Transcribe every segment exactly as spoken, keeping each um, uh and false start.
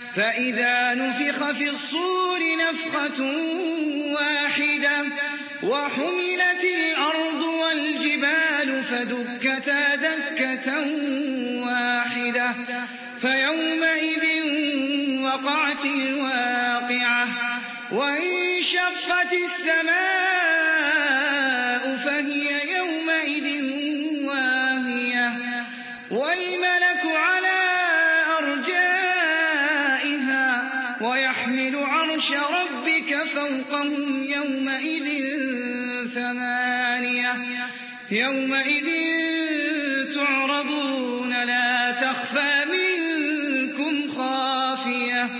فإذا نفخ في الصور نفخة واحدة وحملت الأرض والجبال فدكتا دكة واحدة فيومئذ وقعت الواقعة وانشقت السماء فهي يومئذ واهية والملك على أرجائها ويحمل عرش ربك فوقهم يومئذ ثمانية يومئذ تعرضون لا تخفى منكم خافية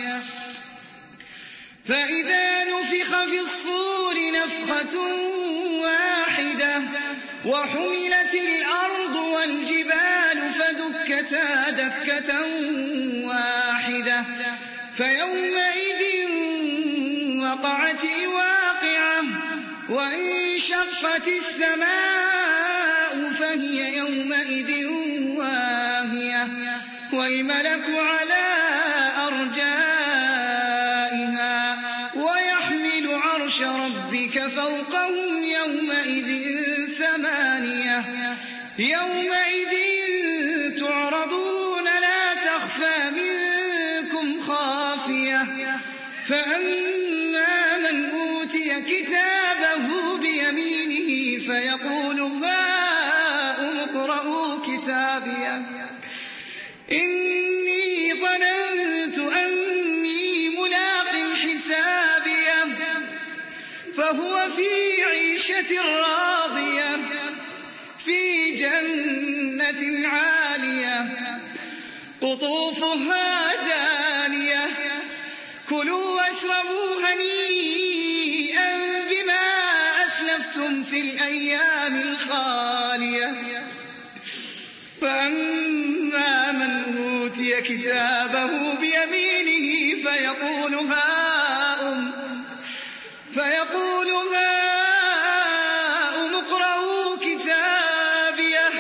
فإذا نفخ في الصور نفخة واحدة وحملت الأرض والجبال فدكتا دكة واحدة فيومئذ وقعت الواقعة وانشقت السماء فهي يومئذ واهية والملك على أرجائها ويحمل عرش ربك فوقهم يومئذ ثمانية يومئذ تعرضون لا تخفى منكم خافية فأما من أوتي كتابه بيمينه فيقول هاؤم اقرءوا كتابيه إني ظننت أني ملاق حسابيه فهو في عيشة راضية في جنة عالية قطوفها دانية كلوا واشربوا هنيئا بما أسلفتم في الأيام الخالية فأما من أوتي كتابه بيمينه فيقول هاؤم فيقول هاؤم اقرءوا كتابيه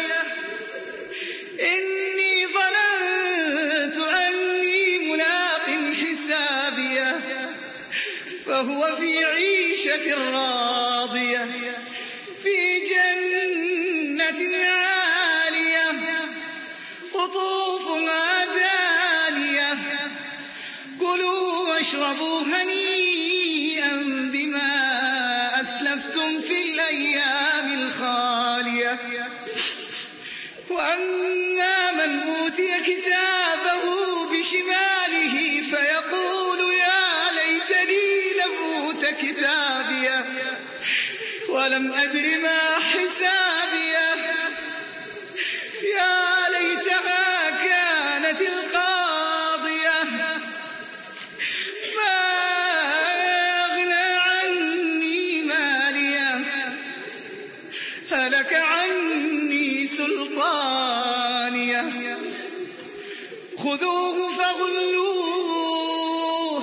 إني ظننت أني ملاق حسابيه فهو في عيشة راضية في جنة عالية قطوفها دانية كلوا واشربوا هنيئا بما أسلفتم في الأيام الخالية وأما من أوتي كتابه بشماله فيقول يا ليتني لم أوت كتابيه ولم أدر ما حسابيه يا ليتها كانت القاضية ما أغنى عني ماليه هلك عني سلطانيه خذوه فغلوه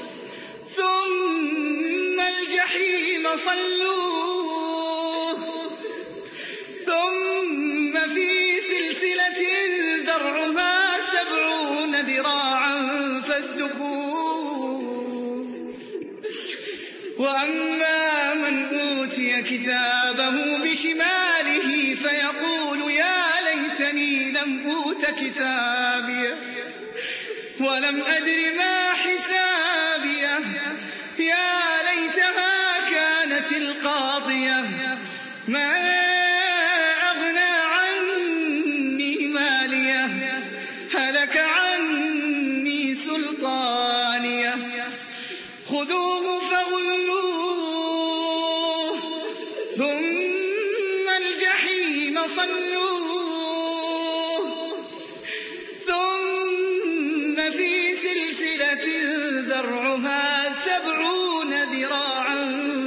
ثم الجحيم صلوه ثم في سلسلة ذرعها سبعون ذراعا فاسلكوه وأما من أوتي كتابه بشماله فيقول يا ليتني لم أوت كتابيه ولم أدر ما حسابيه يا ليتها كانت القاضية ما أغنى عني ماليه هلك عني سلطانيه خذوه فغلوه ثم الجحيم صلوه ثم في سلسلة ذرعها سبعون ذراعا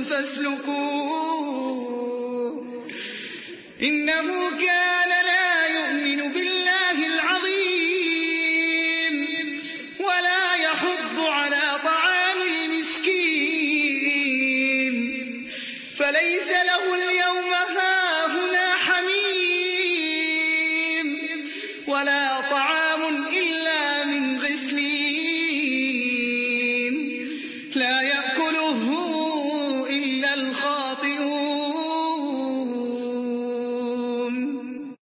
فاسلكوه إنه كان لا يؤمن بالله العظيم ولا يحض على طعام المسكين فليس له اليوم هاهنا حميم ولا طعام إلا من غسلين الخاطئون.